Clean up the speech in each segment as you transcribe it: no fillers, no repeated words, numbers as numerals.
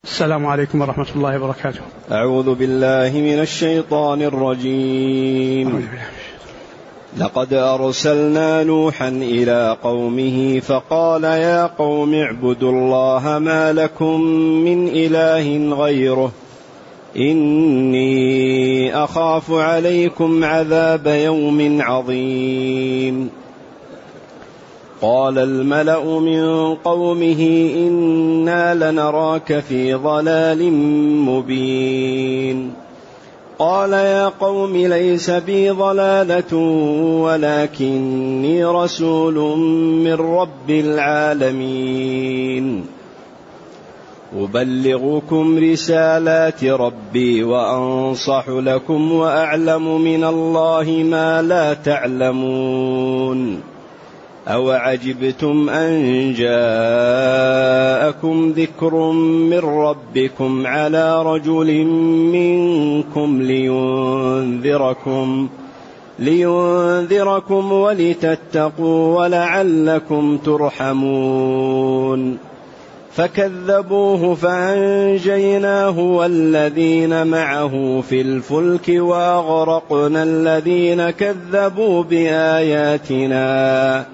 السلام عليكم ورحمة الله وبركاته. أعوذ بالله من الشيطان الرجيم. لقد أرسلنا نوحا إلى قومه فقال يا قوم اعبدوا الله ما لكم من إله غيره إني أخاف عليكم عذاب يوم عظيم. قال الملأ من قومه إنا لنراك في ضلال مبين. قال يا قوم ليس بي ضلالة ولكني رسول من رب العالمين أبلغكم رسالات ربي وأنصح لكم وأعلم من الله ما لا تعلمون. أوعجبتم أن جاءكم ذكر من ربكم على رجل منكم لينذركم ولتتقوا ولعلكم ترحمون. فكذبوه فأنجيناه والذين معه في الفلك وأغرقنا الذين كذبوا بآياتنا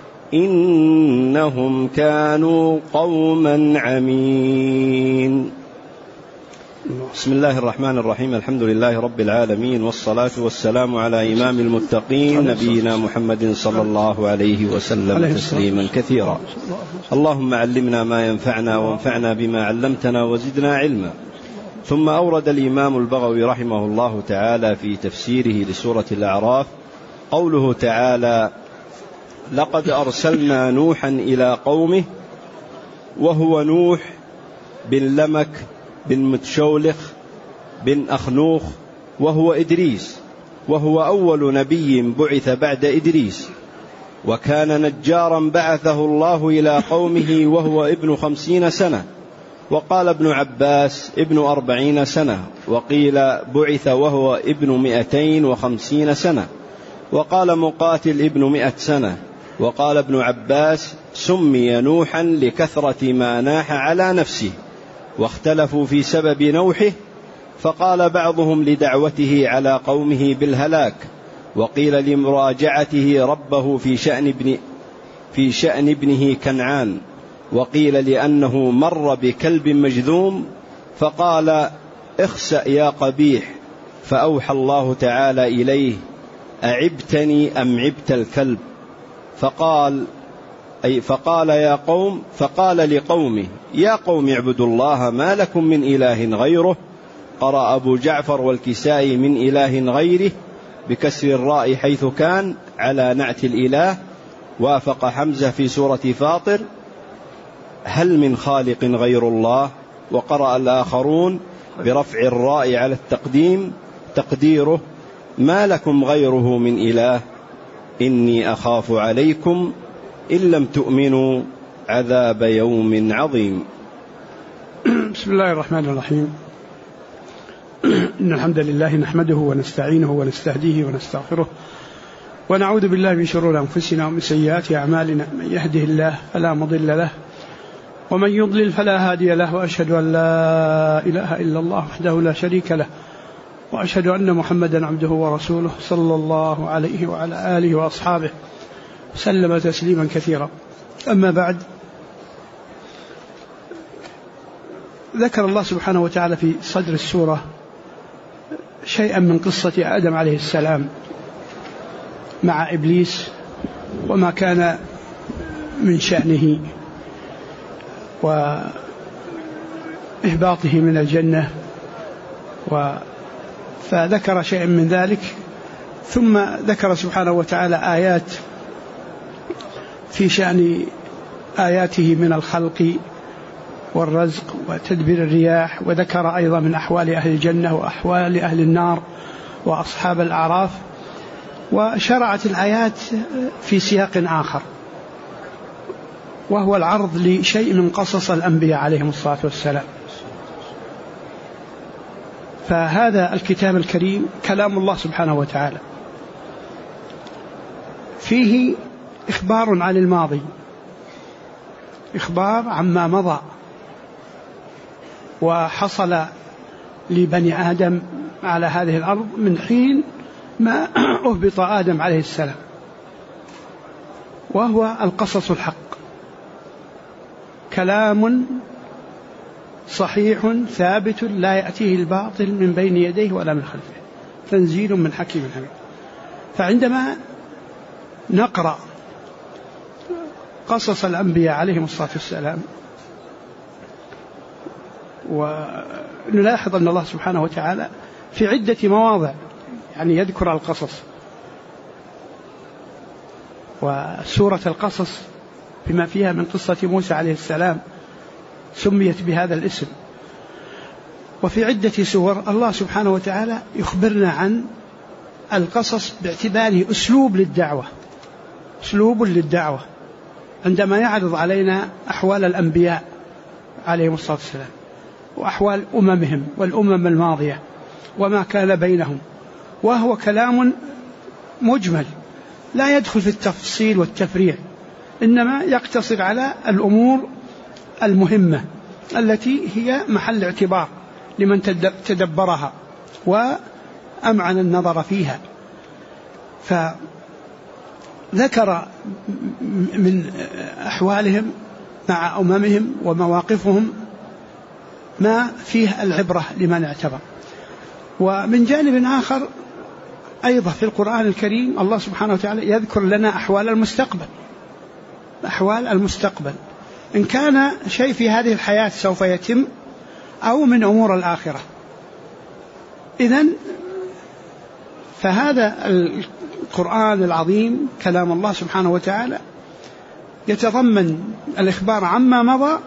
إنهم كانوا قوما عمين. بسم الله الرحمن الرحيم. الحمد لله رب العالمين والصلاة والسلام على إمام المتقين نبينا محمد صلى الله عليه وسلم تسليما كثيرا. اللهم علمنا ما ينفعنا وانفعنا بما علمتنا وزدنا علما. ثم أورد الإمام البغوي رحمه الله تعالى في تفسيره لسورة الأعراف قوله تعالى لقد أرسلنا نوحا إلى قومه، وهو نوح بن لمك بن متشولخ بن أخنوخ، وهو إدريس، وهو أول نبي بعث بعد إدريس، وكان نجارا بعثه الله إلى قومه وهو ابن 50 سنة، وقال ابن عباس ابن 40 سنة، وقيل بعث وهو ابن 250 سنة، وقال مقاتل ابن 100 سنة، وقال ابن عباس سمي نوحا لكثرة ما ناح على نفسه. واختلفوا في سبب نوحه، فقال بعضهم لدعوته على قومه بالهلاك، وقيل لمراجعته ربه في شأن ابنه كنعان، وقيل لأنه مر بكلب مجذوم فقال اخسأ يا قبيح، فأوحى الله تعالى إليه أعبتني أم عبت الكلب، فقال لقومه يا قوم اعبدوا الله ما لكم من إله غيره. قرأ أبو جعفر والكسائي من إله غيره بكسر الراء حيث كان على نعت الإله. وافق حمزة في سورة فاطر هل من خالق غير الله. وقرأ الآخرون برفع الراء على التقديم تقديره ما لكم غيره من إله إني أخاف عليكم إن لم تؤمنوا عذاب يوم عظيم. بسم الله الرحمن الرحيم. إن الحمد لله نحمده ونستعينه ونستهديه ونستغفره ونعوذ بالله من شرور أنفسنا ومن سيئات أعمالنا. من يهده الله فلا مضل له ومن يضلل فلا هادي له، وأشهد أن لا إله إلا الله وحده لا شريك له، وأشهد أن محمدا عبده ورسوله صلى الله عليه وعلى آله وأصحابه سلم تسليما كثيرا. أما بعد، ذكر الله سبحانه وتعالى في صدر السورة شيئا من قصة آدم عليه السلام مع إبليس وما كان من شأنه وإهباطه من الجنة، فذكر شيئا من ذلك، ثم ذكر سبحانه وتعالى آيات في شأن آياته من الخلق والرزق وتدبير الرياح، وذكر أيضا من أحوال أهل الجنة وأحوال أهل النار وأصحاب الأعراف. وشرعت الآيات في سياق آخر، وهو العرض لشيء من قصص الأنبياء عليهم الصلاة والسلام. فهذا الكتاب الكريم كلام الله سبحانه وتعالى، فيه إخبار عن الماضي، إخبار عما مضى، وحصل لبني آدم على هذه الأرض من حين ما أهبط آدم عليه السلام، وهو القصص الحق، كلام صحيح ثابت لا يأتيه الباطل من بين يديه ولا من خلفه، تنزيل من حكيم حميد. فعندما نقرأ قصص الأنبياء عليهم الصلاة والسلام ونلاحظ أن الله سبحانه وتعالى في عدة مواضع يعني يذكر القصص، وسورة القصص بما فيها من قصة موسى عليه السلام سميت بهذا الاسم. وفي عدة سور الله سبحانه وتعالى يخبرنا عن القصص باعتباره أسلوب للدعوة عندما يعرض علينا أحوال الأنبياء عليهم الصلاة والسلام وأحوال أممهم والأمم الماضية وما كان بينهم، وهو كلام مجمل لا يدخل في التفصيل والتفريع، إنما يقتصر على الأمور المهمة التي هي محل اعتبار لمن تدبرها وأمعن النظر فيها. فذكر من أحوالهم مع أممهم ومواقفهم ما فيه العبرة لمن اعتبر. ومن جانب آخر أيضا في القرآن الكريم الله سبحانه وتعالى يذكر لنا أحوال المستقبل إن كان شيء في هذه الحياة سوف يتم أو من أمور الآخرة. إذن فهذا القرآن العظيم كلام الله سبحانه وتعالى يتضمن الإخبار عما مضى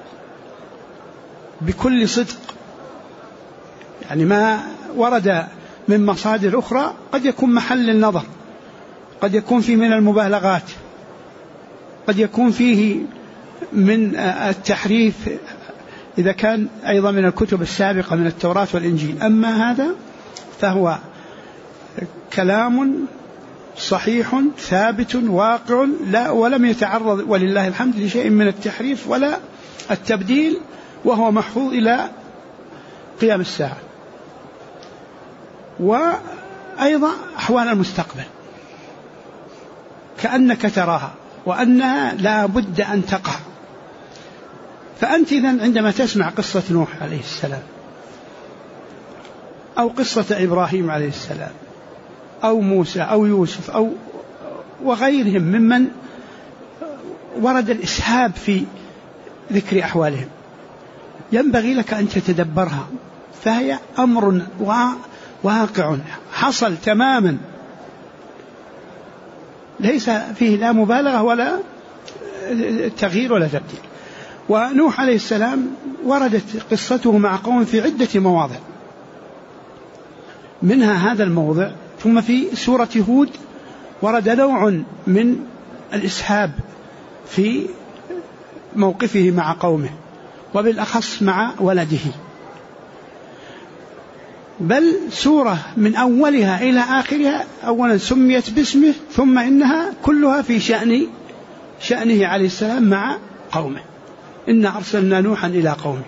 بكل صدق، يعني ما ورد من مصادر أخرى قد يكون محل النظر، قد يكون فيه من المبالغات، قد يكون فيه من التحريف إذا كان أيضا من الكتب السابقة من التوراة والإنجيل. أما هذا فهو كلام صحيح ثابت واقع ولم يتعرض ولله الحمد لشيء من التحريف ولا التبديل، وهو محفوظ إلى قيام الساعة. وأيضا أحوال المستقبل كأنك تراها وأنها لا بد أن تقع. فأنت إذن عندما تسمع قصة نوح عليه السلام أو قصة إبراهيم عليه السلام أو موسى أو يوسف أو وغيرهم ممن ورد الإسهاب في ذكر أحوالهم، ينبغي لك أن تتدبرها، فهي أمر واقع حصل تماما ليس فيه لا مبالغة ولا تغيير ولا تبديل. ونوح عليه السلام وردت قصته مع قوم في عدة مواضع، منها هذا الموضع. ثم في سورة هود ورد نوع من الإسهاب في موقفه مع قومه وبالأخص مع ولده، بل سورة من أولها إلى آخرها أولا سميت باسمه، ثم إنها كلها في شأنه عليه السلام مع قومه. إنا أرسلنا نوحا إلى قومه،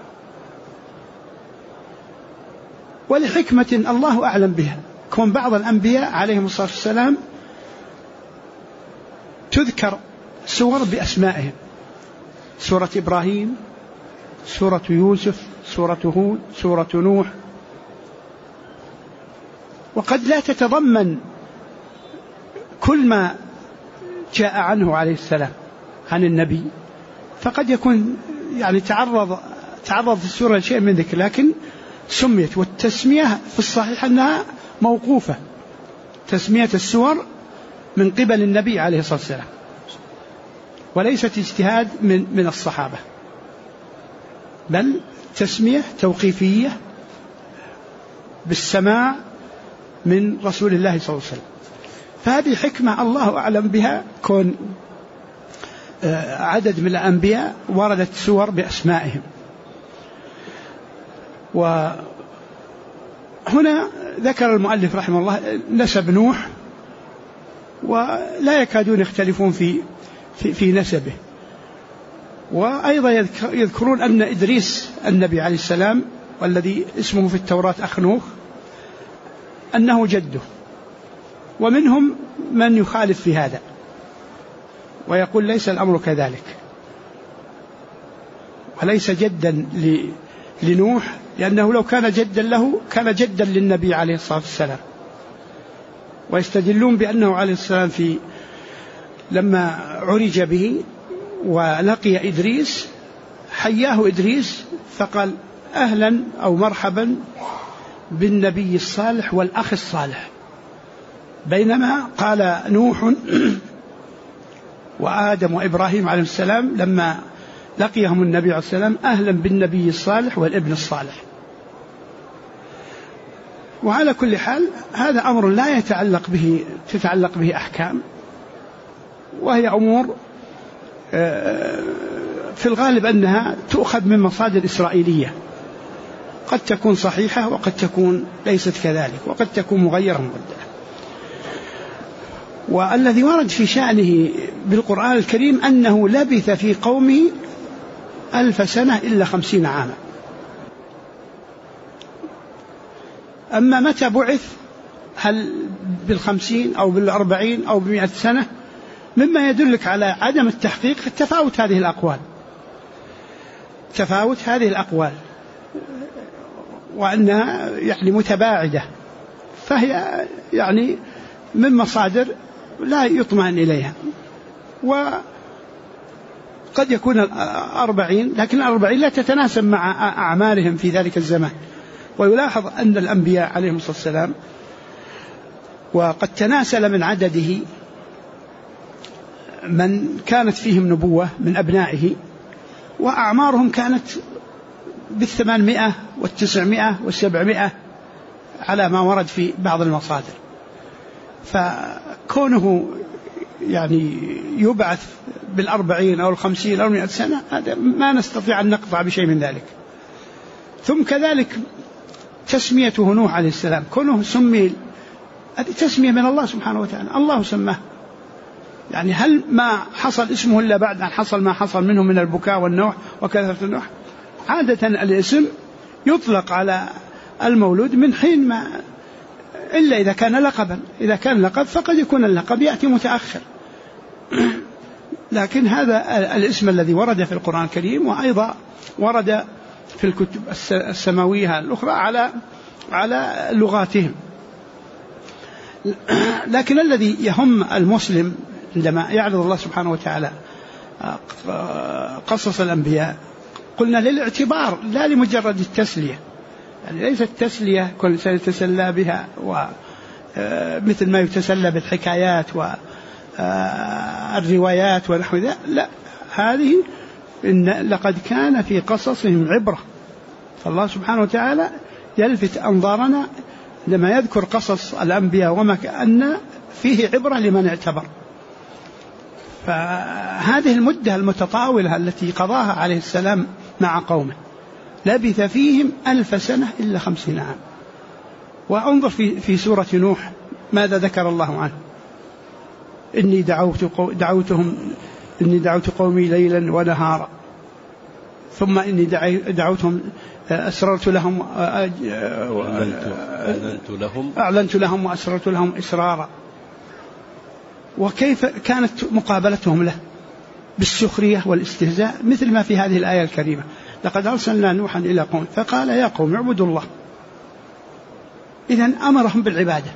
ولحكمة الله أعلم بها، كون بعض الأنبياء عليهم الصلاة والسلام تذكر سور بأسمائهم، سورة إبراهيم، سورة يوسف، سورة هود، سورة نوح، وقد لا تتضمن كل ما جاء عنه عليه السلام عن النبي، فقد يكون يعني تعرض السورة لشيء من ذكر، لكن سميت. والتسمية في الصحيح أنها موقوفة، تسمية السور من قبل النبي عليه الصلاة والسلام، وليست اجتهاد من الصحابة، بل تسمية توقيفية بالسماع من رسول الله صلى الله عليه وسلم. فهذه حكمة الله أعلم بها، كون عدد من الأنبياء وردت سور بأسمائهم. وهنا ذكر المؤلف رحمه الله نسب نوح، ولا يكادون يختلفون في نسبه، وأيضا يذكرون أن إدريس النبي عليه السلام والذي اسمه في التوراة أخنوخ أنه جده، ومنهم من يخالف في هذا ويقول ليس الأمر كذلك، وليس جدا لنوح، لأنه لو كان جدا له كان جدا للنبي عليه الصلاة والسلام. ويستدلون بأنه عليه السلام لما عرج به ولقي إدريس حياه إدريس فقال أهلا أو مرحبا بالنبي الصالح والأخ الصالح، بينما قال نوح وآدم وإبراهيم عليه السلام لما لقيهم النبي عليه السلام أهلا بالنبي الصالح والابن الصالح. وعلى كل حال هذا أمر لا تتعلق به أحكام، وهي أمور في الغالب أنها تؤخذ من مصادر إسرائيلية، قد تكون صحيحة وقد تكون ليست كذلك، وقد تكون مغيرة مبدلة. والذي ورد في شأنه بالقرآن الكريم أنه لبث في قومه 1000 سنة إلا 50 عاما. أما متى بعث، هل بالخمسين أو بالأربعين أو ب100 سنة، مما يدلك على عدم التحقيق تفاوت هذه الأقوال وأنها يعني متباعدة، فهي يعني من مصادر لا يطمئن إليها. وقد يكون 40، لكن 40 لا تتناسب مع أعمالهم في ذلك الزمان. ويلاحظ أن الأنبياء عليهم الصلاة والسلام وقد تناسل من عدده من كانت فيهم نبوة من أبنائه، وأعمارهم كانت 800 و900 و700 على ما ورد في بعض المصادر. فكونه يعني يبعث 40 أو 50 أو 100 سنة هذا ما نستطيع أن نقطع بشيء من ذلك. ثم كذلك تسميته نوح عليه السلام، كونه سمي، هذه تسمية من الله سبحانه وتعالى، الله سماه. يعني هل ما حصل اسمه إلا بعد أن حصل ما حصل منه من البكاء والنوح وكثرة النوح؟ عادة الاسم يطلق على المولود من حين ما، إلا إذا كان لقبا. إذا كان لقب فقد يكون اللقب يأتي متأخر. لكن هذا الاسم الذي ورد في القرآن الكريم، وأيضا ورد في الكتب السماوية الأخرى على لغاتهم. لكن الذي يهم المسلم عندما يعرض الله سبحانه وتعالى قصص الأنبياء، قلنا للاعتبار لا لمجرد التسلية، يعني ليست التسلية كل إنسان يتسلى بها ومثل ما يتسلى بالحكايات والروايات ونحو ذلك، لا، هذه لقد كان في قصصهم عبرة. فالله سبحانه وتعالى يلفت أنظارنا لما يذكر قصص الأنبياء وما كأن فيه عبرة لمن اعتبر. فهذه المدة المتطاولة التي قضاها عليه السلام مع قومه لبث فيهم 1000 سنة إلا 50 عام. وانظر في سورة نوح ماذا ذكر الله عنه: إني دعوت قومي ليلا ونهارا، ثم إني دعوتهم أسررت لهم أعلنت لهم وأسررت لهم إسرارا. وكيف كانت مقابلتهم له؟ بالسخرية والاستهزاء، مثل ما في هذه الآية الكريمة: لقد أرسلنا نوحا إلى قوم فقال يا قوم اعبدوا الله. إذن أمرهم بالعبادة.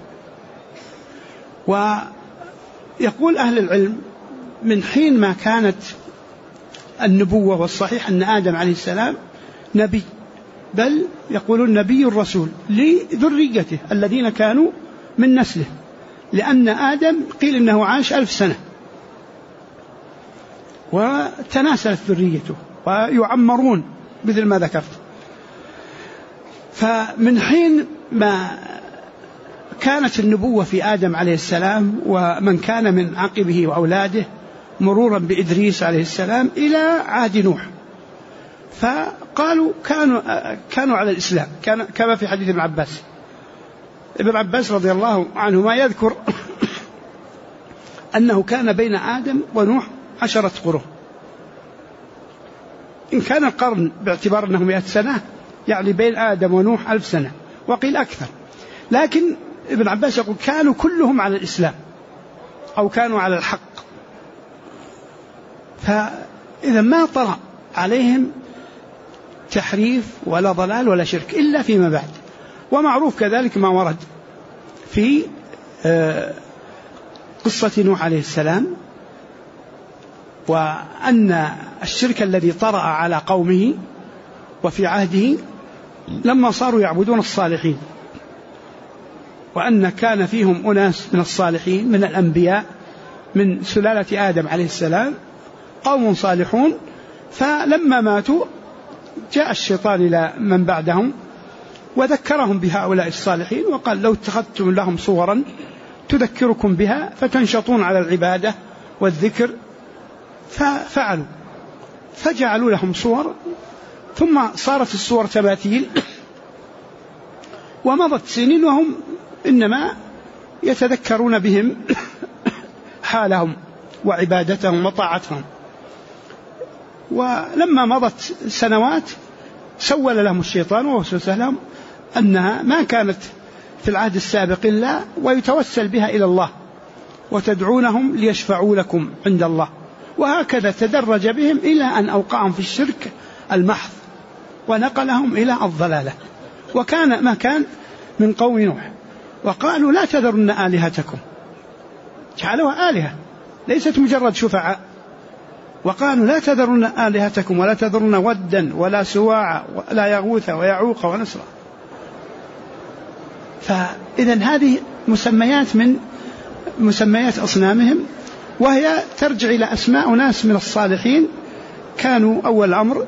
ويقول أهل العلم من حين ما كانت النبوة، والصحيح أن آدم عليه السلام نبي، بل يقولون نبي الرسول لذريته الذين كانوا من نسله، لأن آدم قيل إنه عاش 1000 سنة وتناسلت ذريته ويعمرون مثل ما ذكرت. فمن حين ما كانت النبوة في آدم عليه السلام ومن كان من عقبه وأولاده، مرورا بإدريس عليه السلام إلى عهد نوح، فقالوا كانوا على الإسلام، كما في حديث ابن عباس رضي الله عنهما يذكر أنه كان بين آدم ونوح 10 قرون، إن كان القرن باعتبار أنه 100 سنة يعني بين آدم ونوح 1000 سنة وقيل أكثر، لكن ابن عباس يقول كانوا كلهم على الإسلام أو كانوا على الحق، فإذا ما طرأ عليهم تحريف ولا ضلال ولا شرك إلا فيما بعد. ومعروف كذلك ما ورد في قصة نوح عليه السلام، وأن الشرك الذي طرأ على قومه وفي عهده لما صاروا يعبدون الصالحين، وأن كان فيهم أناس من الصالحين من الأنبياء من سلالة آدم عليه السلام قوم صالحون، فلما ماتوا جاء الشيطان إلى من بعدهم وذكرهم بهؤلاء الصالحين وقال لو اتخذتم لهم صورا تذكركم بها فتنشطون على العبادة والذكر، ففعلوا فجعلوا لهم صور، ثم صارت الصور تماثيل، ومضت سنين وهم إنما يتذكرون بهم حالهم وعبادتهم وطاعتهم. ولما مضت سنوات سول لهم الشيطان ووسوس لهم أنها ما كانت في العهد السابق إلا ويتوسل بها إلى الله وتدعونهم ليشفعوا لكم عند الله، وهكذا تدرج بهم إلى أن أوقعهم في الشرك المحض ونقلهم إلى الضلالة. وكان ما كان من قوم نوح وقالوا لا تذرن آلهتكم، جعلوها آلهة ليست مجرد شفعاء، وقالوا لا تذرن آلهتكم ولا تذرن ودا ولا سواع ولا يغوث ويعوق ونسرا. فإذا هذه مسميات من مسميات أصنامهم، وهي ترجع إلى أسماء ناس من الصالحين كانوا أول الأمر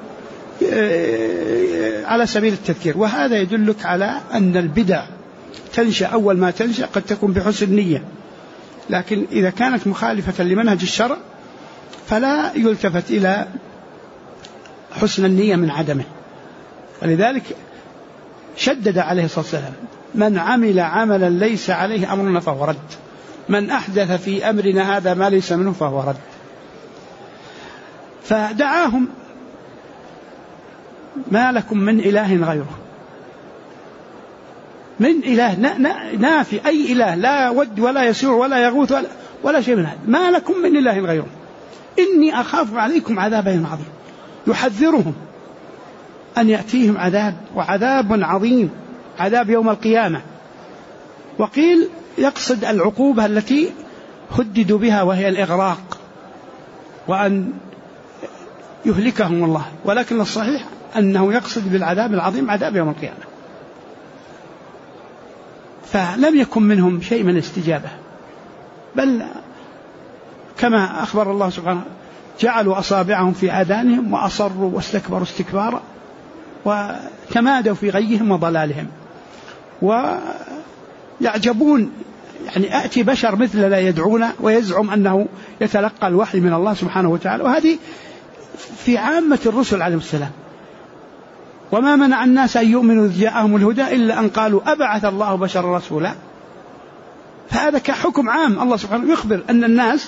على سبيل التذكير. وهذا يدلك على أن البدع تنشأ أول ما تنشأ قد تكون بحسن نية، لكن إذا كانت مخالفة لمنهج الشرع فلا يلتفت إلى حسن النية من عدمه. ولذلك شدد عليه الصلاة والسلام من عمل عملا ليس عليه أمرنا فهو رد، من أحدث في أمرنا هذا ما ليس منه فهو رد. فدعاهم ما لكم من إله غيره، من إله نافي أي إله لا ود ولا يسير ولا يغوث ولا شيء من هذا، ما لكم من إله غيره إني أخاف عليكم عذاب يوم عظيم. يحذرهم أن يأتيهم عذاب، وعذاب عظيم، عذاب يوم القيامة. وقيل يقصد العقوبة التي هددوا بها وهي الإغراق وأن يهلكهم الله، ولكن الصحيح أنه يقصد بالعذاب العظيم عذاب يوم القيامة. فلم يكن منهم شيء من الاستجابة، بل كما أخبر الله سبحانه جعلوا أصابعهم في آذانهم وأصروا واستكبروا استكبارا وتمادوا في غيهم وضلالهم. ويعجبون يعني أتي بشر مثل لا يدعون ويزعم أنه يتلقى الوحي من الله سبحانه وتعالى، وهذه في عامة الرسل عليهم السلام. وما منع الناس أن يؤمنوا إذ جاءهم الهدى إلا أن قالوا أبعث الله بشرا رسولا. فهذا كحكم عام، الله سبحانه يخبر أن الناس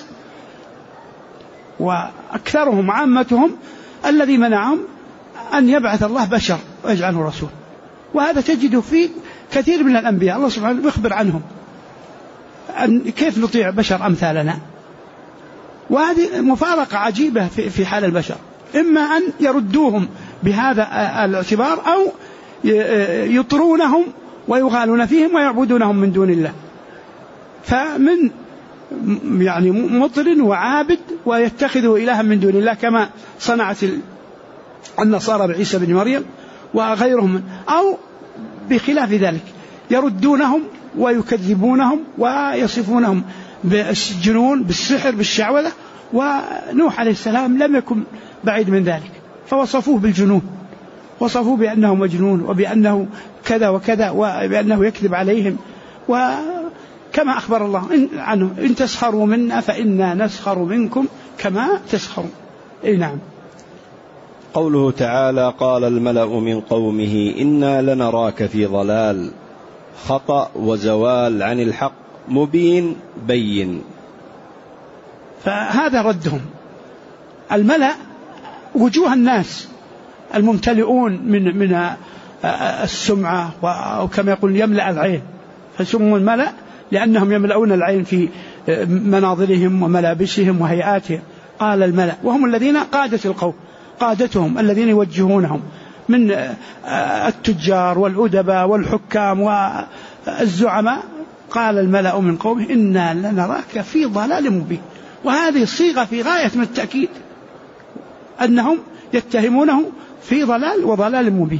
وأكثرهم عامتهم الذي منعهم أن يبعث الله بشر ويجعله رسول. وهذا تجده في كثير من الأنبياء، الله سبحانه يخبر عنهم أن كيف نطيع بشر أمثالنا. وهذه مفارقة عجيبة في حال البشر، إما أن يردوهم بهذا الاعتبار أو يطرونهم ويغالون فيهم ويعبدونهم من دون الله. فمن يعني مطر وعابد ويتخذوا إلها من دون الله كما صنعت النصارى بعيسى بن مريم وغيرهم، أو بخلاف ذلك يردونهم ويكذبونهم ويصفونهم بالجنون بالسحر بالشعوذة. ونوح عليه السلام لم يكن بعيد من ذلك، فوصفوه بالجنون، وصفوه بأنه مجنون وبأنه كذا وكذا وبأنه يكذب عليهم. وكما أخبر الله عنه إن تسخروا منا فإنا نسخر منكم كما تسخرون. نعم. قوله تعالى قال الملأ من قومه إنا لنراك في ضلال خطأ وزوال عن الحق مبين بين. فهذا ردهم. الملأ وجوه الناس الممتلئون من السمعة، أو كما يقول يملأ العين، فسموا الملأ لأنهم يملؤون العين في مناظرهم وملابسهم وهيئاتهم. قال الملأ، وهم الذين قادة القوم، قادتهم الذين يوجهونهم من التجار والأدباء والحكام والزعماء. قال الملأ من قومه إنا لنراك في ضلال مبين. وهذه الصيغة في غاية من التأكيد أنهم يتهمونه في ضلال وضلال مبين.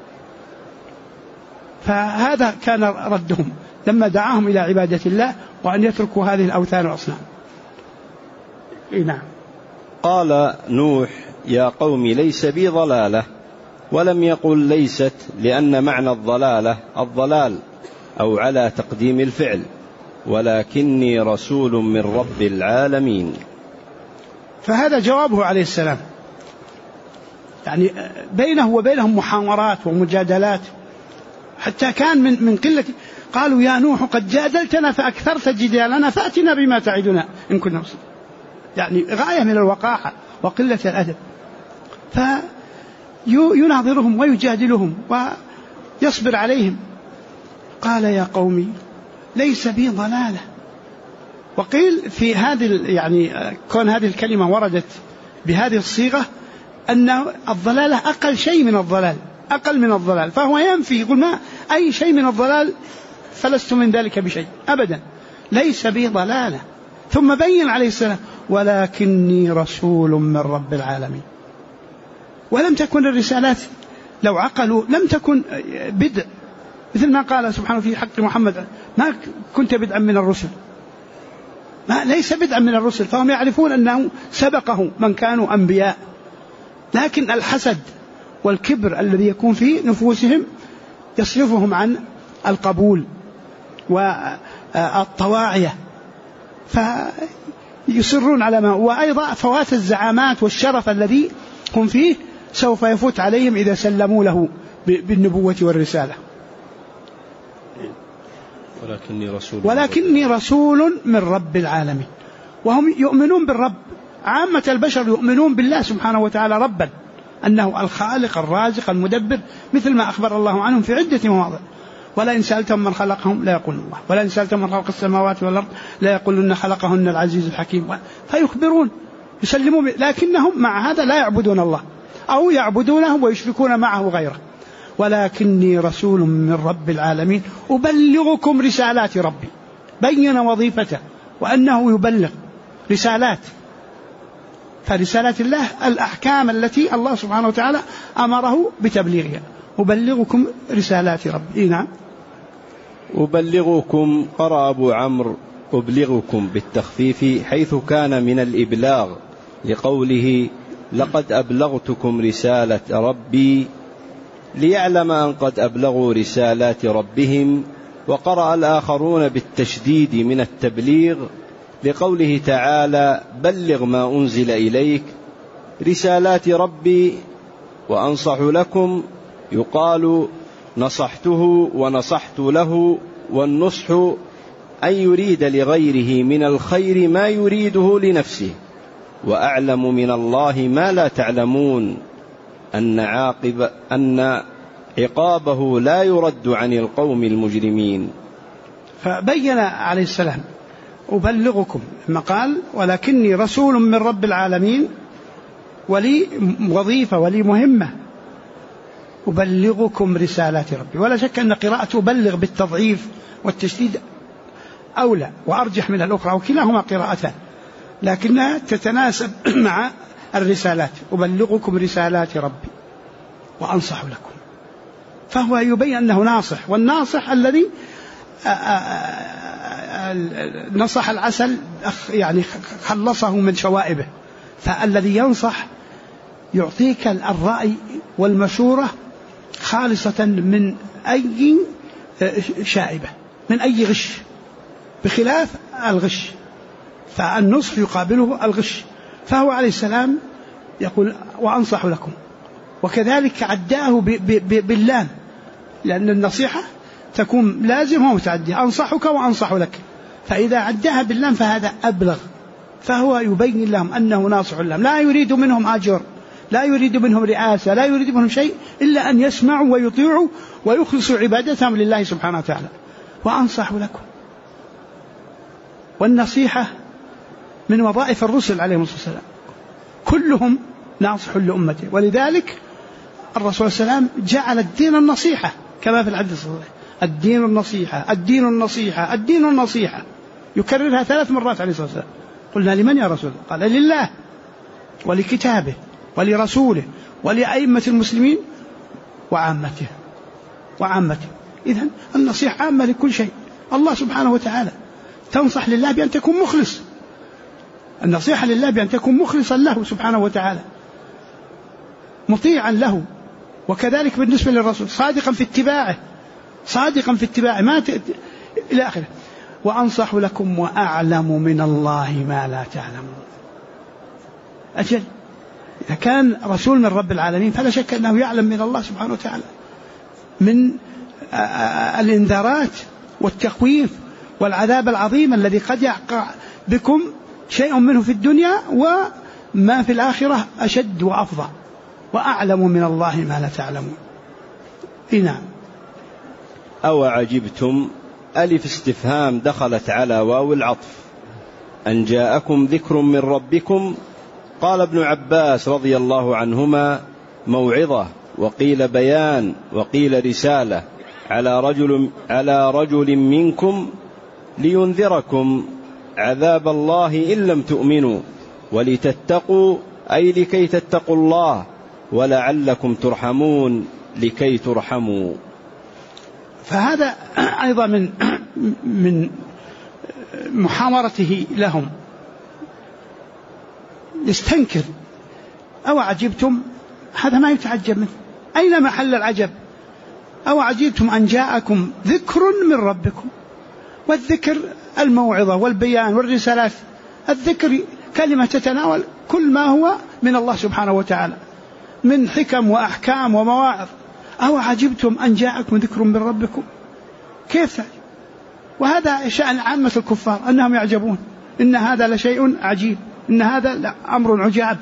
فهذا كان ردهم لما دعاهم إلى عبادة الله وأن يتركوا هذه الأوثان والأصنام. نعم. قال نوح يا قوم ليس بي ضلالة، ولم يقل ليست، لأن معنى الضلالة الضلال أو على تقديم الفعل، ولكني رسول من رب العالمين. فهذا جوابه عليه السلام، يعني بينه وبينهم محاورات ومجادلات، حتى كان من قلة. قالوا يا نوح قد جادلتنا فأكثرت جدالنا فأتنا بما تعدنا إن كنا نصدق. يعني غاية من الوقاحة وقلة الأدب. فيناظرهم ويجادلهم ويصبر عليهم. قال يا قومي ليس بي ضلالة. وقيل في هذه يعني كون هذه الكلمة وردت بهذه الصيغة أن الضلالة أقل شيء من الضلال، أقل من الضلال، فهو ينفي، يقول ما أي شيء من الضلال فلست من ذلك بشيء أبدا، ليس بي ضلالة. ثم بين عليه السلام ولكني رسول من رب العالمين. ولم تكن الرسالات لو عقلوا لم تكن بدء، مثل ما قال سبحانه في حق محمد ما كنت بدءا من الرسل، ليس بدءا من الرسل. فهم يعرفون أنه سبقه من كانوا أنبياء، لكن الحسد والكبر الذي يكون في نفوسهم يصرفهم عن القبول والطواعية، فيصرون على ما. وأيضا فوات الزعامات والشرف الذي هم فيه سوف يفوت عليهم إذا سلموا له بالنبوة والرسالة. ولكني رسول من رب العالمين. وهم يؤمنون بالرب، عامة البشر يؤمنون بالله سبحانه وتعالى ربا، أنه الخالق الرازق المدبر، مثل ما أخبر الله عنهم في عدة مواضع. ولئن سألتم من خلقهم لا يقولون الله، ولئن سألتم من خلق السماوات والأرض لا يقولون خلقهن العزيز الحكيم. فيخبرون يسلمون، لكنهم مع هذا لا يعبدون الله أو يعبدونه ويشركون معه غيره. ولكني رسول من رب العالمين أبلغكم رسالات ربي. بين وظيفته وأنه يبلغ رسالات، فرسالات الله الأحكام التي الله سبحانه وتعالى أمره بتبليغها. أبلغكم رسالات ربي. نعم. أبلغكم قرأ أبو عمرو أبلغكم بالتخفيف حيث كان من الإبلاغ، لقوله لقد أبلغتكم رسالة ربي، ليعلم أن قد أبلغوا رسالات ربهم. وقرأ الآخرون بالتشديد من التبليغ، لقوله تعالى بلغ ما أنزل إليك رسالات ربي وأنصح لكم، يقال نصحته ونصحت له. والنصح أن يريد لغيره من الخير ما يريده لنفسه، وأعلم من الله ما لا تعلمون أن عقابه لا يرد عن القوم المجرمين. فبين عليه السلام أبلغكم، ما قال ولكني رسول من رب العالمين، ولي وظيفة ولي مهمة، أبلغكم رسالات ربي. ولا شك أن قراءة أبلغ بالتضعيف والتشديد أولى وأرجح من الأخرى، وكلاهما قراءتان لكنها تتناسب مع الرسالات. أبلغكم رسالات ربي وأنصح لكم. فهو يبين أنه ناصح، والناصح الذي نصح العسل يعني خلصه من شوائبه. فالذي ينصح يعطيك الرأي والمشورة خالصة من أي شائبة، من أي غش، بخلاف الغش، فالنصح يقابله الغش. فهو عليه السلام يقول وأنصح لكم، وكذلك عداه باللام، لأن النصيحة تكون لازمة ومتعدية، أنصحك وأنصح لك، فإذا عداها باللام فهذا أبلغ. فهو يبين لهم أنه ناصح لهم، لا يريد منهم أجر، لا يريد منهم رئاسة، لا يريد منهم شيء إلا أن يسمعوا ويطيعوا ويخلصوا عبادتهم لله سبحانه وتعالى. وأنصح لكم، والنصيحة من وظائف الرسل عليهم الصلاة والسلام، كلهم ناصح لأمته، ولذلك الرسول صلى الله عليه وسلم جعل الدين النصيحة كما في الحديث الصحيح: الدين النصيحة، الدين النصيحة، الدين النصيحة، يكررها 3 مرات عليه الصلاة والسلام. قلنا: لمن يا رسول الله؟ قال: لله ولكتابه ولرسوله ولأئمة المسلمين وعامته. إذن النصيحة عامة لكل شيء. الله سبحانه وتعالى تنصح لله بأن تكون مخلص، النصيحة لله بأن تكون مخلصا له سبحانه وتعالى، مطيعا له، وكذلك بالنسبة للرسول صادقا في اتباعه إلى آخره. وأنصح لكم وأعلم من الله ما لا تعلمون. أجل إذا كان رسول من رب العالمين فلا شك أنه يعلم من الله سبحانه وتعالى من الإنذارات والتخويف والعذاب العظيم الذي قد يقع بكم شيء منه في الدنيا، وما في الآخرة أشد وأفظع. وأعلم من الله ما لا تعلمون. نعم. أو عجبتم ألف استفهام دخلت على واو العطف، أن جاءكم ذكر من ربكم. قال ابن عباس رضي الله عنهما: موعظة، وقيل بيان، وقيل رسالة على رجل منكم لينذركم عذاب الله إن لم تؤمنوا ولتتقوا، أي لكي تتقوا الله، ولعلكم ترحمون، لكي ترحموا. فهذا أيضا من محاورته لهم. يستنكر: أو عجبتم، هذا ما يتعجب منه، أين محل العجب؟ أو عجبتم أن جاءكم ذكر من ربكم. والذكر الموعظة والبيان والرسالات. الذكر كلمة تتناول كل ما هو من الله سبحانه وتعالى من حكم وأحكام ومواعظ. أو عجبتم أن جاءكم ذكر من ربكم، كيف تعجب؟ وهذا شأن عامة الكفار أنهم يعجبون، إن هذا لشيء عجيب، إن هذا أمر عجاب،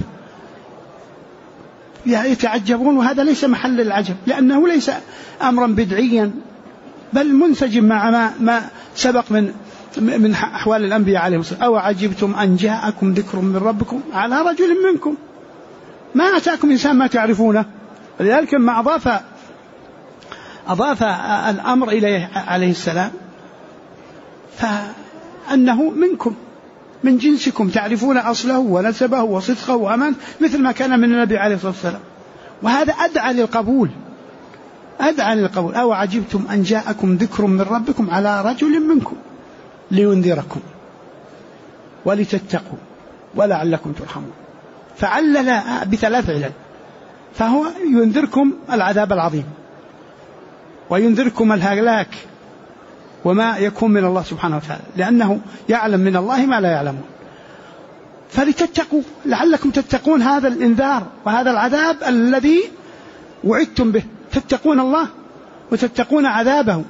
يتعجبون. وهذا ليس محل العجب، لأنه ليس أمرا بدعيا، بل منسجم مع ما سبق من أحوال الأنبياء عليهم الصلاة. أو عجبتم أن جاءكم ذكر من ربكم على رجل منكم، ما أتاكم إنسان ما تعرفونه. لذلك ما أضاف الأمر إليه عليه السلام فأنه منكم، من جنسكم، تعرفون أصله ونسبه وصدقه وأمانه، مثل ما كان من النبي عليه الصلاة والسلام. وهذا أدعى للقبول. أو عجبتم أن جاءكم ذكر من ربكم على رجل منكم لينذركم ولتتقوا ولعلكم ترحمون. فعلل ب3 علل. فهو ينذركم العذاب العظيم، وينذركم الهلاك وما يكون من الله سبحانه وتعالى، لأنه يعلم من الله ما لا يعلمون. فلتتقوا، لعلكم تتقون هذا الإنذار وهذا العذاب الذي وعدتم به، تتقون الله وتتقون عذابه،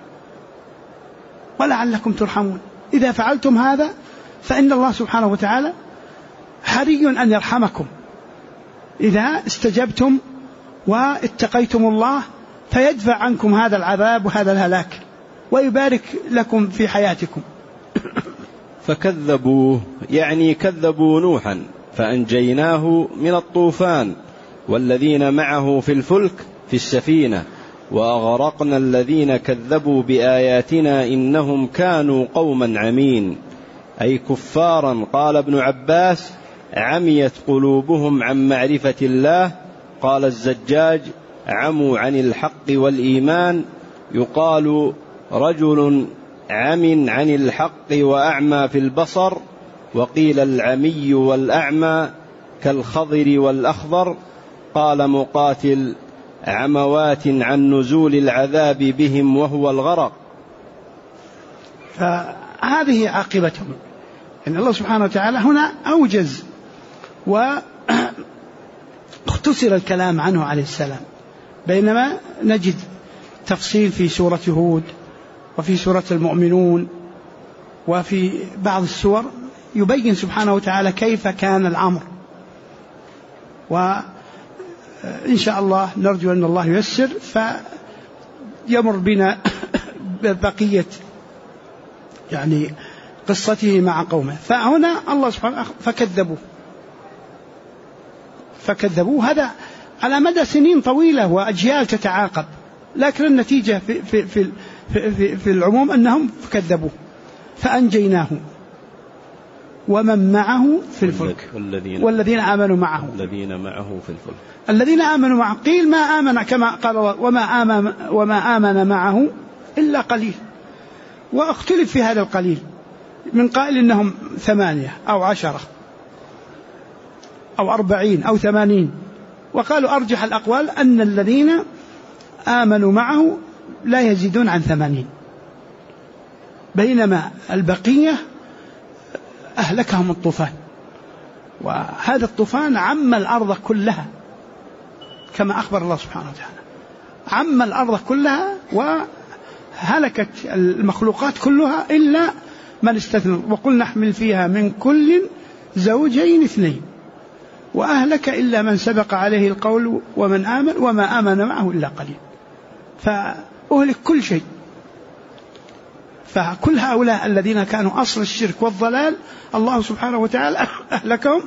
ولعلكم ترحمون. إذا فعلتم هذا فإن الله سبحانه وتعالى حري أن يرحمكم إذا استجبتم واتقيتم الله، فيدفع عنكم هذا العذاب وهذا الهلاك ويبارك لكم في حياتكم. فكذبوه، يعني كذبوا نوحا فأنجيناه من الطوفان والذين معه في الفلك في السفينة، وأغرقنا الذين كذبوا بآياتنا إنهم كانوا قوما عمين، أي كفارا. قال ابن عباس: عميت قلوبهم عن معرفة الله. قال الزجاج: عموا عن الحق والإيمان. يقال رجل عم عن الحق وأعمى في البصر. وقيل العمي والأعمى كالخضر والأخضر. قال مقاتل: عموات عن نزول العذاب بهم وهو الغرق. فهذه عاقبتهم، إن الله سبحانه وتعالى هنا أوجز واختصر الكلام عنه عليه السلام، بينما نجد تفصيل في سورة هود وفي سورة المؤمنون وفي بعض السور يبين سبحانه وتعالى كيف كان الأمر إن شاء الله نرجو أن الله ييسر فيمر بنا بقية يعني قصته مع قومه. فهنا الله سبحانه فكذبوه هذا على مدى سنين طويلة وأجيال تتعاقب، لكن النتيجة في العموم أنهم كذبوه فأنجيناه ومن معه في الفلك والذين آمنوا معه الذين آمنوا معه قيل ما آمن كما قال الله وما آمن معه إلا قليل، واختلف في هذا القليل، من قائل إنهم 8 أو 10 أو 40 أو 80، وقالوا أرجح الأقوال أن الذين آمنوا معه لا يزيدون عن 80، بينما البقية أهلكهم الطوفان، وهذا الطوفان عم الأرض كلها كما أخبر الله سبحانه وتعالى، عم الأرض كلها وهلكت المخلوقات كلها إلا من استثنى، وقل نحمل فيها من كل زوجين 2، وأهلك إلا من سبق عليه القول ومن آمن وما آمن معه إلا قليل، فأهلك كل شيء. فكل هؤلاء الذين كانوا أصل الشرك والضلال الله سبحانه وتعالى أهلكهم،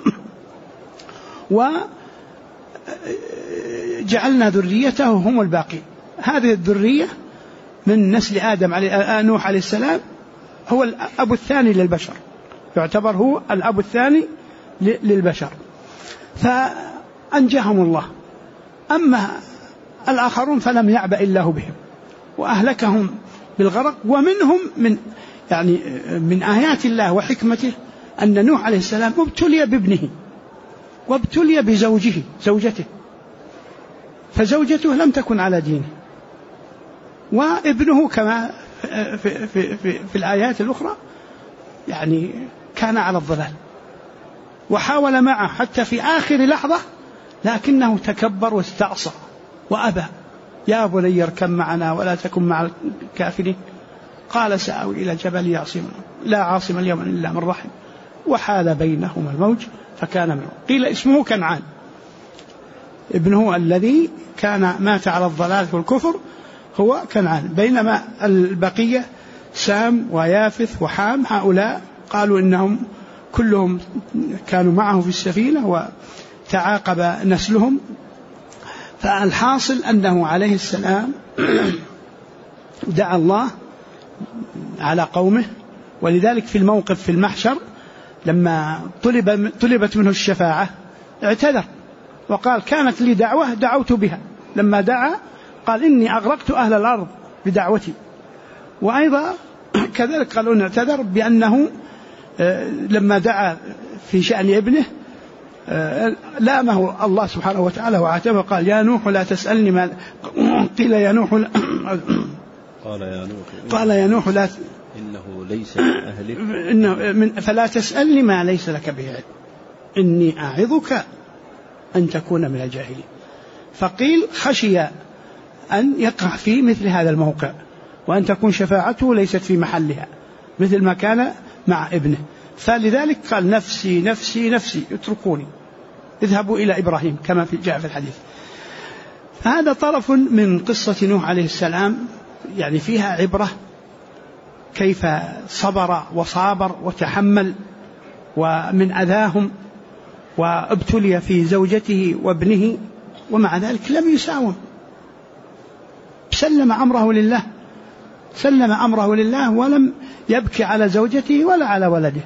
وجعلنا ذريته هم الباقين. هذه الذرية من نسل آدم نوح عليه السلام هو الأب الثاني للبشر، يعتبر هو الأب الثاني للبشر، فأنجاهم الله. أما الآخرون فلم يعبأ الله بهم وأهلكهم بالغرق. ومنهم من آيات الله وحكمته أن نوح عليه السلام ابتلي بابنه وابتلي زوجته، فزوجته لم تكن على دينه، وابنه كما في الآيات الأخرى يعني كان على الضلال، وحاول معه حتى في آخر لحظة، لكنه تكبر واستعصى وأبى. يا بني اركب معنا ولا تكن مع الكافرين، قال سآوي إلى جبل يعصمنا لا عاصم اليوم إلا من رحم، وحال بينهما الموج فكان منه. قيل اسمه كنعان، ابنه الذي كان مات على الضلال والكفر هو كنعان، بينما البقية سام ويافث وحام هؤلاء قالوا إنهم كلهم كانوا معه في السفينة وتعاقب نسلهم. فالحاصل أنه عليه السلام دعا الله على قومه، ولذلك في الموقف في المحشر لما طلبت منه الشفاعة اعتذر وقال كانت لي دعوة دعوت بها، لما دعا قال إني أغرقت أهل الأرض بدعوتي. وأيضا كذلك قالوا اعتذر بأنه لما دعا في شأن ابنه لامه الله سبحانه وتعالى وعاتبه، قال يا نوح لا تسألني ما قيل يا نوح قال يا نوح لا إنه ليس من أهلك فلا تسألني ما ليس لك به علم إني أعظك أن تكون من الجاهلين. فقيل خشي أن يقع في مثل هذا الموقع وأن تكون شفاعته ليست في محلها مثل ما كان مع ابنه، فلذلك قال نفسي نفسي نفسي اتركوني اذهبوا إلى إبراهيم كما جاء في الحديث. هذا طرف من قصة نوح عليه السلام، يعني فيها عبرة كيف صبر وصابر وتحمل ومن أذاهم، وابتلي في زوجته وابنه، ومع ذلك لم يساوم، سلم أمره لله ولم يبكي على زوجته ولا على ولده.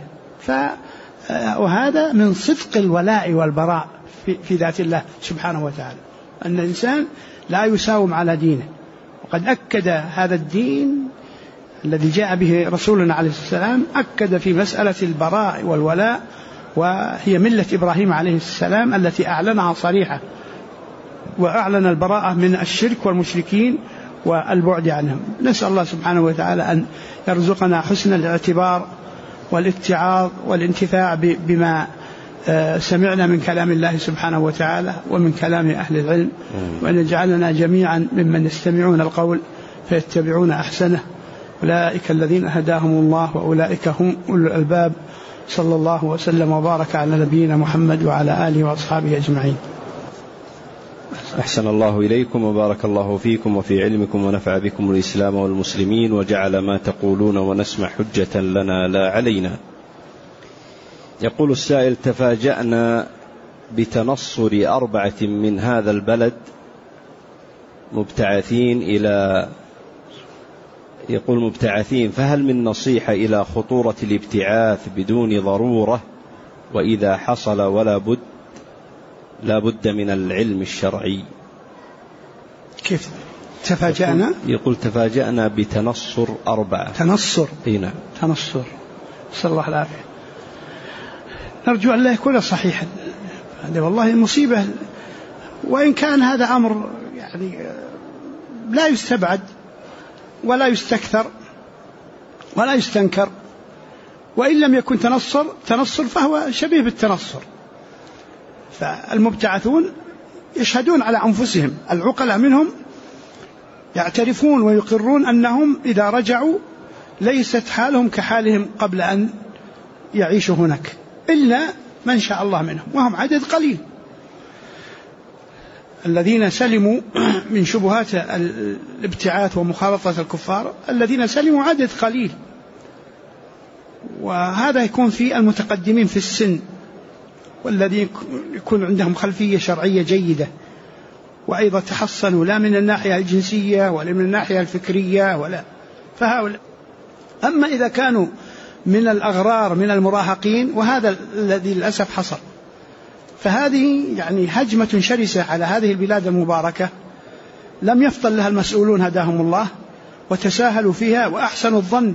وهذا من صدق الولاء والبراء في ذات الله سبحانه وتعالى، أن الإنسان لا يساوم على دينه. وقد أكد هذا الدين الذي جاء به رسولنا عليه السلام، أكد في مسألة البراء والولاء، وهي ملة إبراهيم عليه السلام التي أعلنها صريحة، وأعلن البراءة من الشرك والمشركين والبعد عنهم. نسأل الله سبحانه وتعالى أن يرزقنا حسن الاعتبار والاتعاظ والانتفاع بما سمعنا من كلام الله سبحانه وتعالى ومن كلام أهل العلم، وأن يجعلنا جميعا ممن يستمعون القول فيتبعون أحسنه. أولئك الذين هداهم الله وأولئك هم أولو الألباب. صلى الله وسلم وبارك على نبينا محمد وعلى آله وأصحابه أجمعين. أحسن الله إليكم وبارك الله فيكم وفي علمكم ونفع بكم الإسلام والمسلمين وجعل ما تقولون ونسمع حجة لنا لا علينا. يقول السائل: تفاجأنا بتنصر 4 من هذا البلد مبتعثين، فهل من نصيحة إلى خطورة الابتعاث بدون ضرورة، وإذا حصل لا بد من العلم الشرعي؟ كيف تفاجأنا؟ يقول تفاجأنا بتنصر 4. تنصر؟ نعم، تنصر، نسأل الله العافية. نرجو أن لا يكون صحيحا، هذه والله مصيبة، وإن كان هذا أمر يعني لا يستبعد ولا يستكثر ولا يستنكر، وإن لم يكن تنصر فهو شبيه بالتنصر. فالمبتعثون يشهدون على أنفسهم، العقلاء منهم يعترفون ويقرون أنهم إذا رجعوا ليست حالهم كحالهم قبل أن يعيشوا هناك، إلا من شاء الله منهم، وهم عدد قليل. الذين سلموا من شبهات الابتعاث ومخالطة الكفار، الذين سلموا عدد قليل، وهذا يكون في المتقدمين في السن، والذين يكون عندهم خلفية شرعية جيدة، وأيضا تحصنوا لا من الناحية الجنسية ولا من الناحية الفكرية ولا، فهؤلاء. أما إذا كانوا من الأغرار من المراهقين، وهذا الذي للأسف حصل، فهذه يعني هجمة شرسة على هذه البلاد المباركة، لم يفضل لها المسؤولون هداهم الله، وتساهلوا فيها، وأحسنوا الظن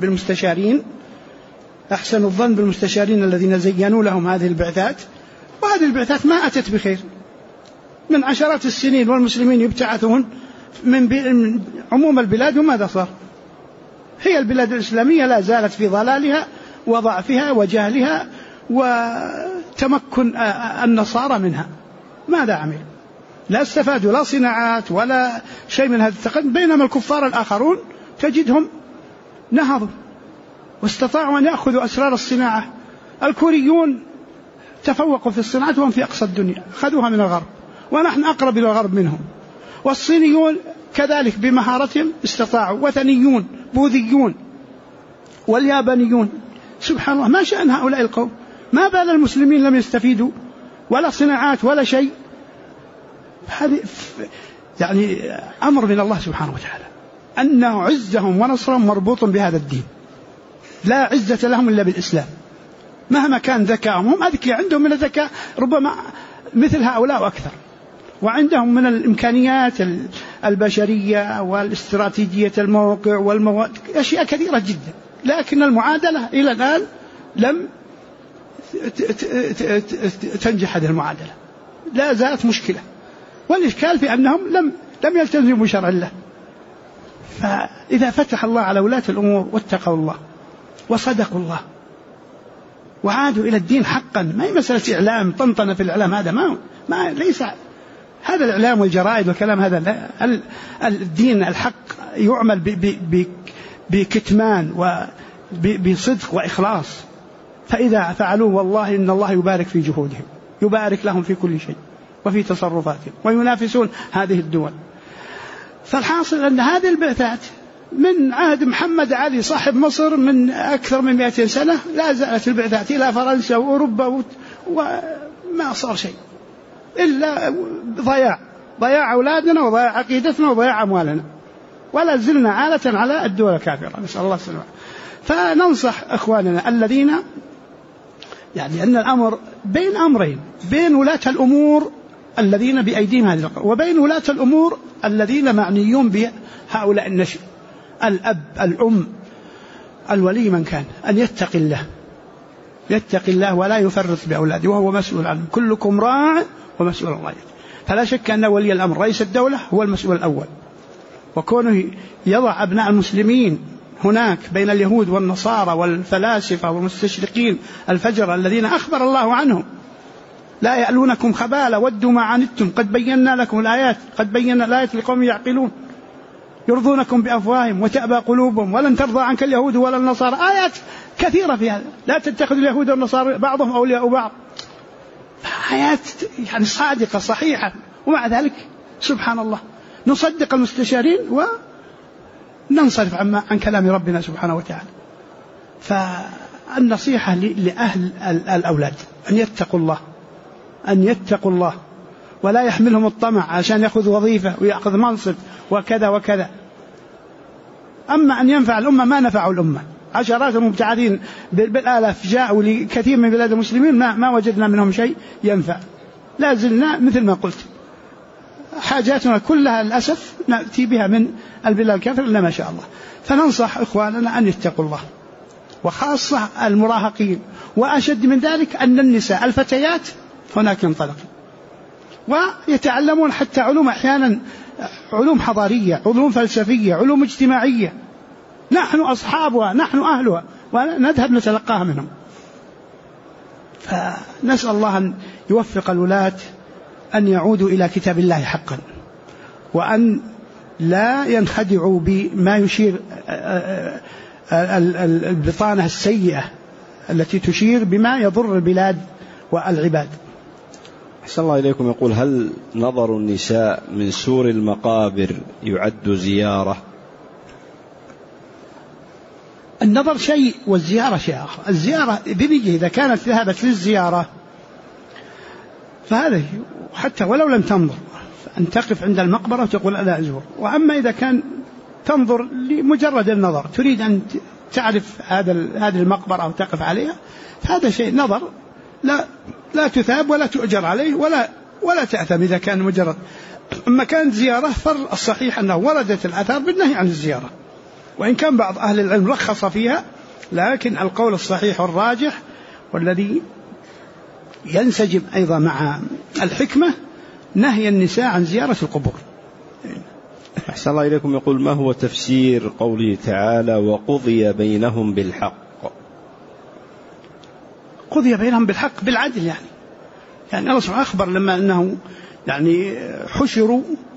بالمستشارين الذين زينوا لهم هذه البعثات، وهذه البعثات ما أتت بخير. من عشرات السنين والمسلمين يبتعثون من عموم البلاد، وماذا صار؟ هي البلاد الإسلامية لا زالت في ضلالها وضعفها وجهلها وتمكن النصارى منها. ماذا عملوا؟ لا استفادوا لا صناعات ولا شيء من هذا التقدم، بينما الكفار الآخرون تجدهم نهضوا واستطاعوا أن يأخذوا أسرار الصناعة. الكوريون تفوقوا في الصناعة وهم في أقصى الدنيا، أخذوها من الغرب، ونحن أقرب إلى الغرب منهم. والصينيون كذلك بمهارتهم استطاعوا، وثنيون بوذيون واليابانيون. سبحان الله، ما شأن هؤلاء القوم؟ ما بال المسلمين لم يستفيدوا ولا صناعات ولا شيء؟ هذه يعني أمر من الله سبحانه وتعالى، أن عزهم ونصرهم مربوط بهذا الدين، لا عزة لهم إلا بالإسلام. مهما كان ذكاءهم، هم أذكياء، عندهم من الذكاء ربما مثل هؤلاء وأكثر، وعندهم من الإمكانيات البشرية والاستراتيجية الموقع والمواد، أشياء كثيرة جدا، لكن المعادلة إلى الآن لم تنجح هذه المعادلة، لا زالت مشكلة. والإشكال في أنهم لم يلتزموا بشرع الله. فإذا فتح الله على ولاة الأمور واتقوا الله وصدقوا الله وعادوا إلى الدين حقا، ما هي مسألة إعلام طنطنة في الإعلام، هذا ما ليس هذا الإعلام والجرائد والكلام هذا. الدين الحق يعمل بكتمان وبصدق وإخلاص، فإذا فعلوا والله إن الله يبارك في جهودهم، يبارك لهم في كل شيء وفي تصرفاتهم، وينافسون هذه الدول. فالحاصل أن هذه البعثات من عهد محمد علي صاحب مصر من أكثر من 200 سنة لا زالت البعثات إلى فرنسا وأوروبا، وما صار شيء إلا ضياع أولادنا وضياع عقيدتنا وضياع أموالنا، ولا زلنا عالة على الدول الكافرة، نسأل الله السلامة. فننصح أخواننا الذين يعني أن الأمر بين أمرين، بين ولاة الأمور الذين بأيديهم هذه القضايا، وبين ولاة الأمور الذين معنيون بهؤلاء النشء، الأب الأم الولي من كان، أن يتقي الله ولا يفرط بأولاده، وهو مسؤول عنهم. كلكم راع ومسؤول عن رعيته. فلا شك أن ولي الأمر رئيس الدولة هو المسؤول الأول، وكونه يضع أبناء المسلمين هناك بين اليهود والنصارى والفلاسفة والمستشرقين الفجر الذين أخبر الله عنهم لا يألونكم خبالا ودوا ما عنتم قد بينا لكم الآيات، قد بينا الآيات لقوم يعقلون، يرضونكم بأفواههم وتأبى قلوبهم ولن ترضى عنك اليهود ولا النصارى. آيات كثيرة في هذا، لا تتخذ اليهود والنصارى بعضهم أولياء بعض، آيات يعني صادقة صحيحة، ومع ذلك سبحان الله، نصدق المستشارين وننصرف عن كلام ربنا سبحانه وتعالى. فالنصيحة لأهل الأولاد أن يتقوا الله ولا يحملهم الطمع عشان يأخذ وظيفة ويأخذ منصب وكذا وكذا. أما أن ينفع الأمة ما نفعوا الأمة، عشرات المبتعثين بالآلاف جاءوا لكثير من بلاد المسلمين ما وجدنا منهم شيء ينفع. لا زلنا مثل ما قلت حاجاتنا كلها للأسف نأتي بها من البلاد الكافرة إلا ما شاء الله. فننصح إخواننا أن يتقوا الله، وخاصة المراهقين، وأشد من ذلك أن النساء الفتيات هناك ينطلق ويتعلمون حتى علوم، أحيانا علوم حضارية، علوم فلسفية، علوم اجتماعية، نحن أصحابها، نحن أهلها، ونذهب نتلقاها منهم. فنسأل الله أن يوفق الولاة أن يعودوا إلى كتاب الله حقا، وأن لا ينخدعوا بما يشير البطانة السيئة التي تشير بما يضر البلاد والعباد. أحسن الله إليكم. يقول: هل نظر النساء من سور المقابر يعد زيارة؟ النظر شيء والزيارة شيء آخر. الزيارة بنية إذا كانت ذهبت للزيارة فهذا، حتى ولو لم تنظر، أن تقف عند المقبرة وتقول ألا أزور. وأما إذا كان تنظر لمجرد النظر، تريد أن تعرف هذه المقبرة وتقف عليها، فهذا شيء نظر لا تثاب ولا تؤجر عليه ولا تأثم إذا كان مجرد. أما كانت زيارة فالصحيح أنه وردت الآثار بالنهي عن الزيارة، وإن كان بعض أهل العلم رخص فيها، لكن القول الصحيح والراجح والذي ينسجم أيضا مع الحكمة نهي النساء عن زيارة القبور. أحسن الله إليكم. يقول: ما هو تفسير قوله تعالى: وقضي بينهم بالحق؟ قضي بينهم بالحق بالعدل، يعني الله سبحانه أخبر لما أنه يعني حشروا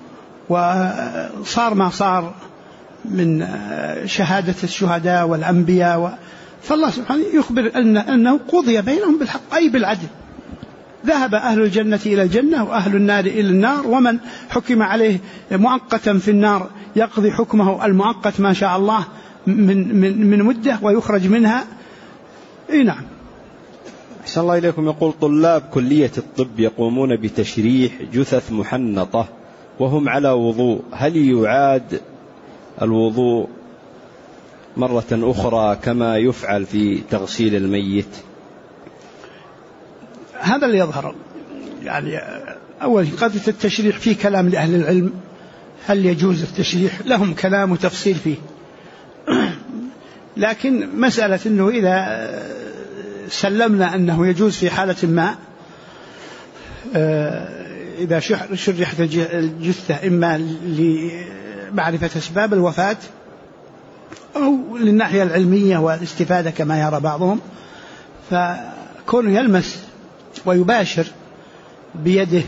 وصار ما صار من شهادة الشهداء والأنبياء، فالله سبحانه يخبر أنه قضي بينهم بالحق أي بالعدل. ذهب أهل الجنة إلى الجنة وأهل النار إلى النار، ومن حكم عليه مؤقتا في النار يقضي حكمه المؤقت ما شاء الله من مدة ويخرج منها. نعم. أحسن الله إليكم. يقول: طلاب كلية الطب يقومون بتشريح جثث محنطة وهم على وضوء، هل يعاد الوضوء مرة أخرى كما يفعل في تغسيل الميت؟ هذا اللي يظهر. يعني أول قضية التشريح في كلام لأهل العلم، هل يجوز التشريح؟ لهم كلام وتفصيل فيه. لكن مسألة أنه إذا سلمنا أنه يجوز في حالة ما، إذا شرحت الجثة إما لمعرفة أسباب الوفاة أو للناحية العلمية والاستفادة كما يرى بعضهم، فكونه يلمس ويباشر بيده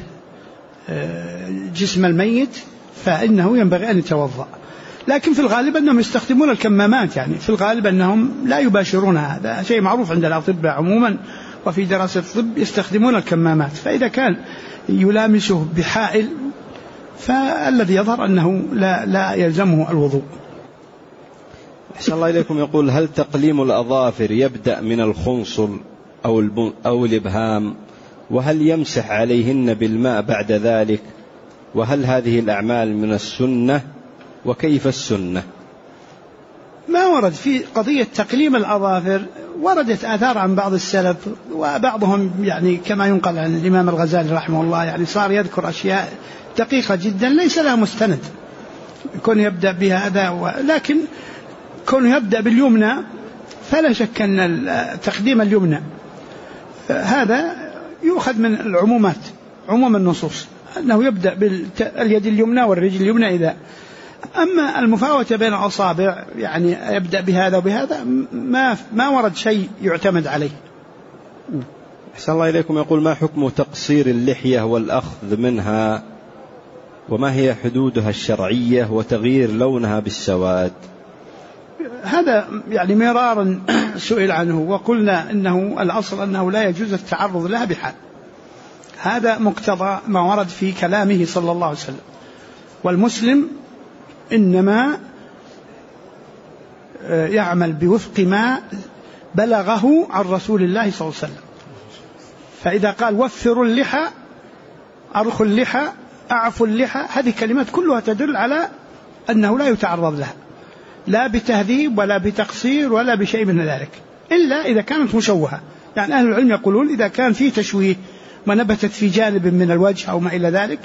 جسم الميت فإنه ينبغي أن يتوضأ. لكن في الغالب أنهم يستخدمون الكمامات، يعني في الغالب أنهم لا يباشرون، هذا شيء معروف عند الأطباء عموما، وفي دراسة الطب يستخدمون الكمامات. فإذا كان يلامسه بحائل فالذي يظهر أنه لا يلزمه الوضوء. أحسن الله إليكم. يقول: هل تقليم الأظافر يبدأ من الخنصل أو الإبهام؟ وهل يمسح عليهن بالماء بعد ذلك؟ وهل هذه الأعمال من السنة؟ وكيف السنة؟ ما ورد في قضية تقليم الأظافر، وردت آثار عن بعض السلف، وبعضهم يعني كما ينقل عن الإمام الغزالي رحمه الله يعني صار يذكر أشياء دقيقة جدا ليس لها مستند، كون يبدأ بهذا. لكن كون يبدأ باليمنى فلا شك أن تقديم اليمنى هذا يؤخذ من العمومات، عموم النصوص، أنه يبدأ باليد اليمنى والرجل اليمنى. إذا أما المفاوتة بين الأصابع يعني يبدأ بهذا وبهذا ما ورد شيء يعتمد عليه. أحسن الله إليكم. يقول: ما حكم تقصير اللحية والأخذ منها؟ وما هي حدودها الشرعية وتغيير لونها بالسواد؟ هذا يعني مرارا سئل عنه، وقلنا إنه الأصل أنه لا يجوز التعرض لها بحال. هذا مقتضى ما ورد في كلامه صلى الله عليه وسلم، والمسلم إنما يعمل بوفق ما بلغه عن رسول الله صلى الله عليه وسلم. فإذا قال وفروا اللحى، أرخوا اللحى، أعفوا اللحى، هذه كلمات كلها تدل على أنه لا يتعرض لها، لا بتهذيب ولا بتقصير ولا بشيء من ذلك، إلا إذا كانت مشوهة. يعني أهل العلم يقولون إذا كان فيه تشويه ونبتت في جانب من الوجه أو ما إلى ذلك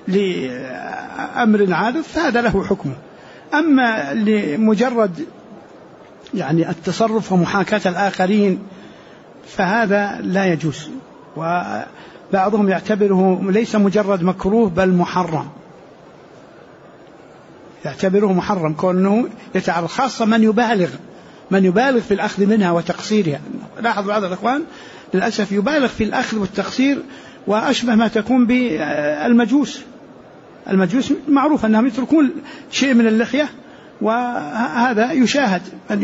لأمر عارض فهذا له حكمه. أما لمجرد يعني التصرف ومحاكاة الآخرين فهذا لا يجوز، وبعضهم يعتبره ليس مجرد مكروه بل محرم، يعتبره محرم كونه يتعرض، خاصة من يبالغ في الأخذ منها وتقصيرها. لاحظ بعض الأخوان للأسف يبالغ في الأخذ والتقصير، وأشبه ما تكون بالمجوس. المجوس معروف أنهم يتركون شيء من اللحية، وهذا يشاهد أن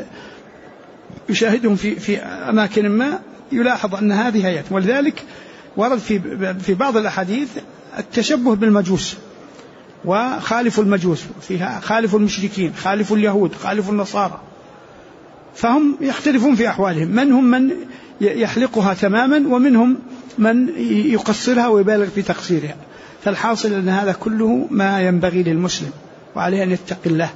يشاهدهم في أماكن ما، يلاحظ أن هذه هيئة. ولذلك ورد في بعض الأحاديث التشبه بالمجوس، وخالفوا المجوس فيها، خالفوا المشركين، خالفوا اليهود، خالفوا النصارى، فهم يختلفون في أحوالهم، منهم من يحلقها تماما ومنهم من يقصرها ويبالغ في تقصيرها. فالحاصل أن هذا كله ما ينبغي للمسلم، وعليه أن يتقي الله،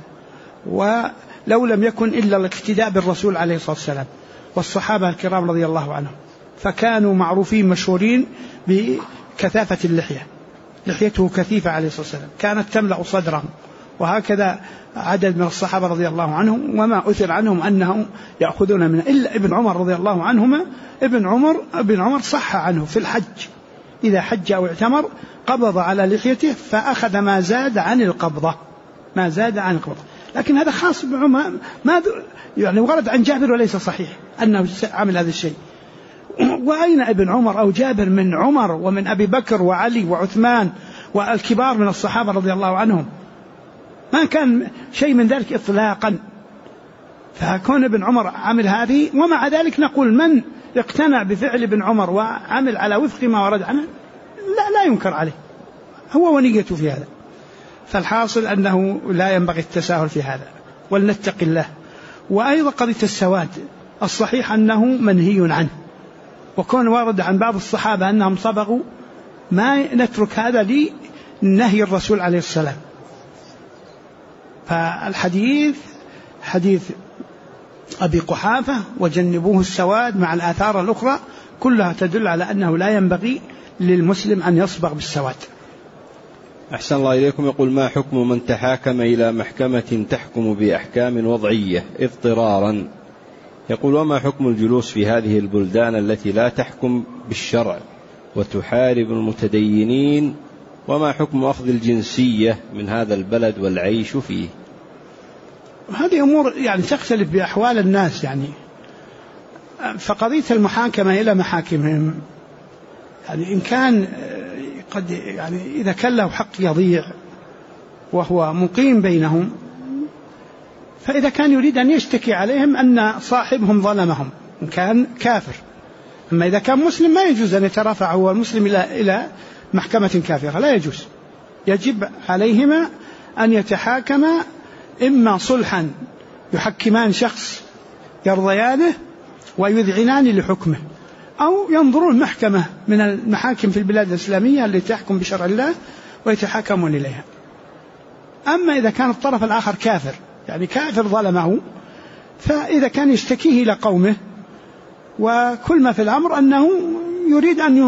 ولو لم يكن إلا الاقتداء بالرسول عليه الصلاة والسلام والصحابة الكرام رضي الله عنهم، فكانوا معروفين مشهورين بكثافة اللحية، لحيته كثيفة عليه الصلاة والسلام كانت تملأ صدرهم، وهكذا عدد من الصحابة رضي الله عنهم، وما أثر عنهم أنهم يأخذون منه إلا ابن عمر رضي الله عنهما. ابن عمر صح عنه في الحج، إذا حج أو اعتمر قبض على لحيته فأخذ ما زاد عن القبضة، لكن هذا خاص بعمر، ما يعني ورد عن جابر وليس صحيح أنه عمل هذا الشيء. وأين ابن عمر أو جابر من عمر ومن أبي بكر وعلي وعثمان والكبار من الصحابة رضي الله عنهم؟ ما كان شيء من ذلك إطلاقا. فكون ابن عمر عمل هذه، ومع ذلك نقول من يقتنع بفعل ابن عمر وعمل على وفق ما ورد عنه لا ينكر عليه، هو ونيته في هذا. فالحاصل أنه لا ينبغي التساهل في هذا، ولنتقي الله. وأيضا قضية السواد الصحيح أنه منهي عنه، وكون ورد عن بعض الصحابة أنهم صبغوا، ما نترك هذا لنهي الرسول عليه السلام. فالحديث حديث أبي قحافة وجنبوه السواد مع الآثار الأخرى كلها تدل على أنه لا ينبغي للمسلم أن يصبغ بالسواد. أحسن الله إليكم. يقول: ما حكم من تحاكم إلى محكمة تحكم بأحكام وضعية اضطرارا؟ يقول: وما حكم الجلوس في هذه البلدان التي لا تحكم بالشرع وتحارب المتدينين؟ وما حكم أخذ الجنسية من هذا البلد والعيش فيه؟ هذه أمور يعني تختلف بأحوال الناس. يعني فقضية المحاكمة إلى محاكمهم، يعني إن كان قد يعني إذا كان له حق يضيع وهو مقيم بينهم، فإذا كان يريد أن يشتكي عليهم أن صاحبهم ظلمهم إن كان كافر. أما إذا كان مسلم ما يجوز أن يترافع هو المسلم إلى محكمة كافرة، لا يجوز. يجب عليهما أن يتحاكما إما صلحا يحكمان شخص يرضيانه ويذعنان لحكمه، أو ينظرون محكمة من المحاكم في البلاد الإسلامية التي تحكم بشرع الله ويتحاكمون إليها. أما إذا كان الطرف الآخر كافر، يعني كافر ظلمه، فإذا كان يشتكيه إلى قومه وكل ما في الأمر أنه يريد أن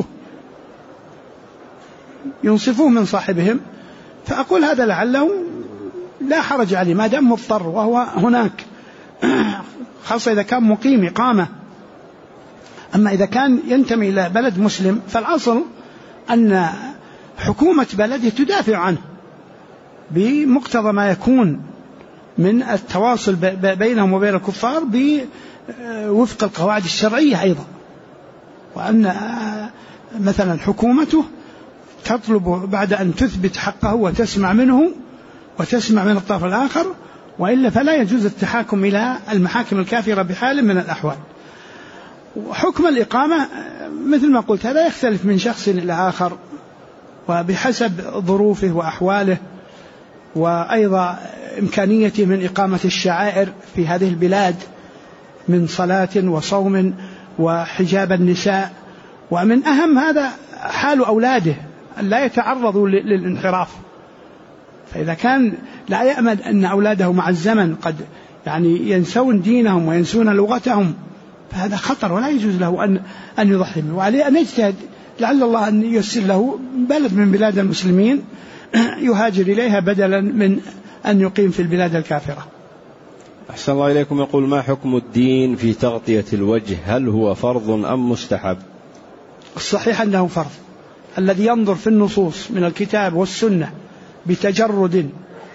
ينصفوه من صاحبهم، فأقول هذا لعله لا حرج عليه ما دام مضطر وهو هناك، خاصة إذا كان مقيم إقامة. أما إذا كان ينتمي إلى بلد مسلم فالأصل أن حكومة بلده تدافع عنه بمقتضى ما يكون من التواصل بينهم وبين الكفار بوفق القواعد الشرعية أيضا، وأن مثلا حكومته تطلب بعد أن تثبت حقه وتسمع منه وتسمع من الطرف الآخر، وإلا فلا يجوز التحاكم إلى المحاكم الكافرة بحال من الأحوال. وحكم الإقامة مثل ما قلت هذا يختلف من شخص إلى آخر، وبحسب ظروفه وأحواله، وأيضا إمكانيته من إقامة الشعائر في هذه البلاد من صلاة وصوم وحجاب النساء. ومن أهم هذا حال أولاده أن لا يتعرضوا للانحراف، فإذا كان لا يأمن أن أولاده مع الزمن قد ينسون دينهم وينسون لغتهم، فهذا خطر ولا يجوز له أن يضحي به، وعليه أن يجتهد لعل الله أن ييسر له بلد من بلاد المسلمين يهاجر إليها بدلا من أن يقيم في البلاد الكافرة. أحسن الله إليكم. يقول: ما حكم الدين في تغطية الوجه؟ هل هو فرض أم مستحب؟ الصحيح أنه فرض. الذي ينظر في النصوص من الكتاب والسنة بتجرد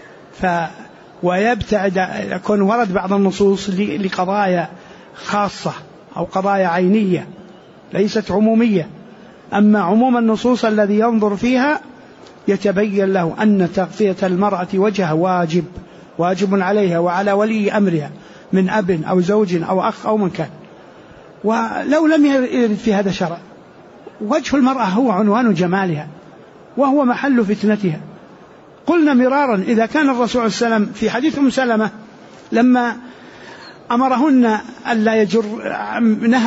ويبتعد، يكون ورد بعض النصوص لقضايا خاصة أو قضايا عينية ليست عمومية، أما عموم النصوص الذي ينظر فيها يتبين له أن تغطية المرأة وجهها واجب عليها وعلى ولي أمرها من أب أو زوج أو أخ أو من كان. ولو لم يرد في هذا شرع، وجه المرأة هو عنوان جمالها وهو محل فتنتها. قلنا مرارا إذا كان الرسول صلى الله عليه وسلم في حديث أم سلمة لما أمرهن ألا يجر، نهى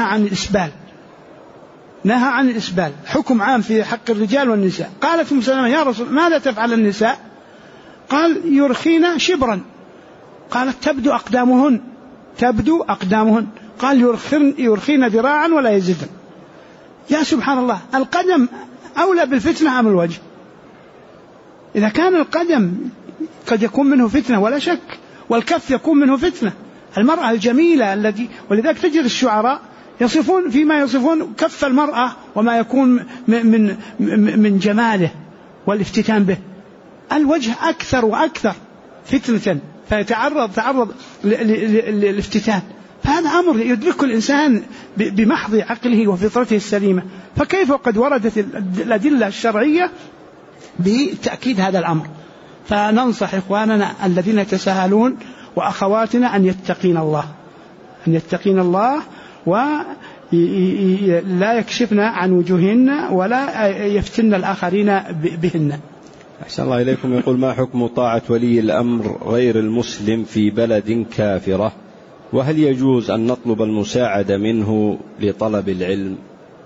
عن الإسبال، حكم عام في حق الرجال والنساء. قالت أم سلمة: يا رسول ماذا تفعل النساء؟ قال: يرخين شبرا. قالت: تبدو أقدامهن. قال: يرخين ذراعا ولا يزدن. يا سبحان الله، القدم أولى بالفتنة أم الوجه؟ إذا كان القدم قد يكون منه فتنة ولا شك، والكف يكون منه فتنة. المرأة الجميلة ولذلك تجد الشعراء فيما يصفون كف المرأة وما يكون من جماله والافتتان به. الوجه أكثر وأكثر فتنة، فيتعرض للافتتان، فهذا أمر يدرك الإنسان بمحض عقله وفطرته السليمة. فكيف قد وردت الأدلة الشرعية بتأكيد هذا الأمر؟ فننصح إخواننا الذين يتساهلون وأخواتنا أن يتقين الله ولا يكشفن عن وجوههن ولا يفتن الآخرين بهن. أحسن الله إليكم. يقول: ما حكم طاعة ولي الأمر غير المسلم في بلد كافرة؟ وهل يجوز أن نطلب المساعدة منه لطلب العلم؟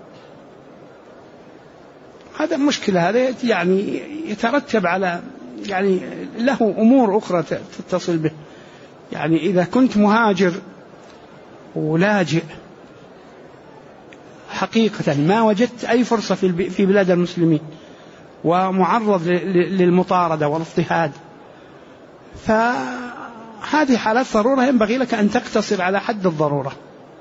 هذا مشكلة، هذا يترتب على له أمور أخرى تتصل به. إذا كنت مهاجر ولاجئ حقيقة ما وجدت أي فرصة في بلاد المسلمين ومعرض للمطاردة والاضطهاد، فهذه حالات ضرورة ينبغي لك أن تقتصر على حد الضرورة.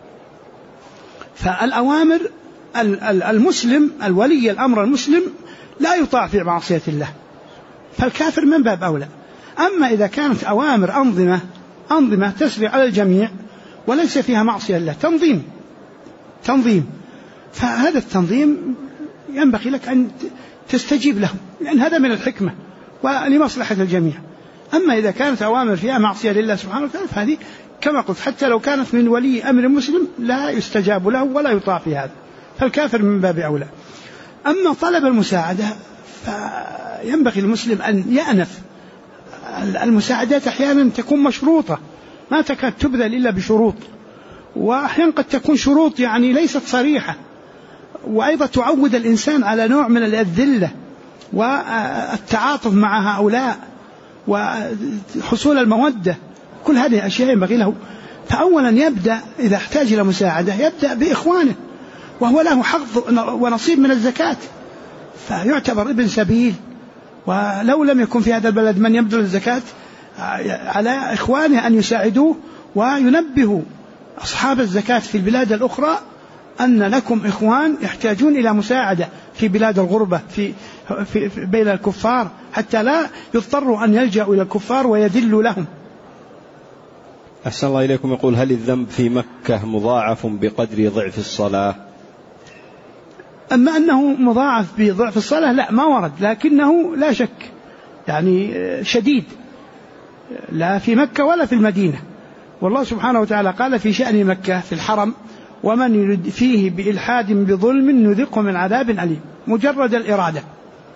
فالأوامر المسلم، الولي الأمر المسلم لا يطاع في معصية الله، فالكافر من باب أولى. أما إذا كانت أوامر أنظمة تسري على الجميع وليس فيها معصية الله، تنظيم، فهذا التنظيم ينبغي لك أن تستجيب له، لأن هذا من الحكمة ولمصلحة الجميع. أما إذا كانت أوامر فيها معصية لله سبحانه وتعالى فهذه كما قلت حتى لو كانت من ولي أمر مسلم لا يستجاب له ولا يطاع في هذا، فالكافر من باب أولى. أما طلب المساعدة فينبغي المسلم أن يأنف. المساعدات أحيانا تكون مشروطة، ما تكاد تبذل إلا بشروط، وأحيانا قد تكون شروط ليست صريحة، وأيضا تعود الإنسان على نوع من الذلة والتعاطف مع هؤلاء وحصول المودة. كل هذه أشياء ينبغي له. فأولا يبدأ إذا احتاج إلى مساعدة يبدأ بإخوانه، وهو له حظ ونصيب من الزكاة، فيعتبر ابن سبيل. ولو لم يكن في هذا البلد من يبذل الزكاة على إخوانه أن يساعدوه وينبهوا أصحاب الزكاة في البلاد الأخرى أن لكم إخوان يحتاجون إلى مساعدة في بلاد الغربة في بين الكفار، حتى لا يضطروا أن يلجأوا إلى الكفار ويذلوا لهم. أحسن الله إليكم. يقول: هل الذنب في مكة مضاعف بقدر ضعف الصلاة؟ أما أنه مضاعف بضعف الصلاة لا، ما ورد، لكنه لا شك شديد، لا في مكة ولا في المدينة. والله سبحانه وتعالى قال في شأن مكة في الحرم: ومن يرد فيه بإلحاد بظلم نذقه من عذاب أليم. مجرد الإرادة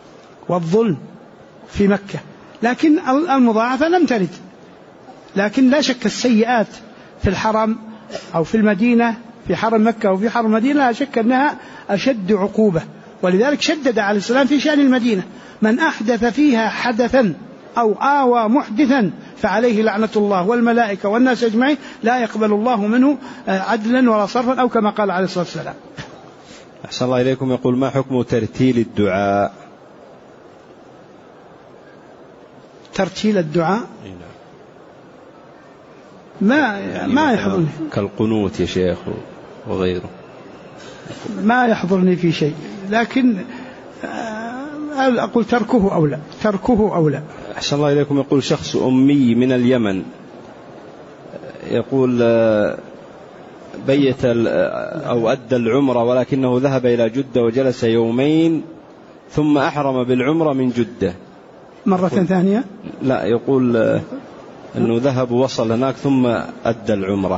والظلم في مكة، لكن المضاعفة لم ترد. لكن لا شك السيئات في الحرم أو في المدينة، في حرم مكة أو في حرم المدينة، لا شك أنها أشد عقوبة. ولذلك شدد عليه السلام في شأن المدينة: من أحدث فيها حدثا أو آوى محدثا فعليه لعنة الله والملائكة والناس أجمعين لا يقبل الله منه عدلا ولا صرفا، أو كما قال عليه الصلاة والسلام. أحسن الله إليكم. يقول: ما حكم ترتيل الدعاء؟ ترتيل الدعاء ما يحضرني كالقنوت يا شيخ وغيره، ما يحضرني في شيء، لكن أقول تركه أولى. أحسن الله إليكم. يقول: شخص أمي من اليمن، يقول بيت أو أدى العمرة ولكنه ذهب إلى جدة وجلس يومين ثم أحرم بالعمرة من جدة مرة ثانية. لا، يقول أنه ذهب ووصل هناك ثم أدى العمرة.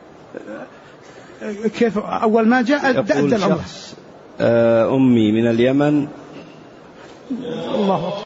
كيف أول ما جاء أدى العمرة؟ أمي من اليمن. الله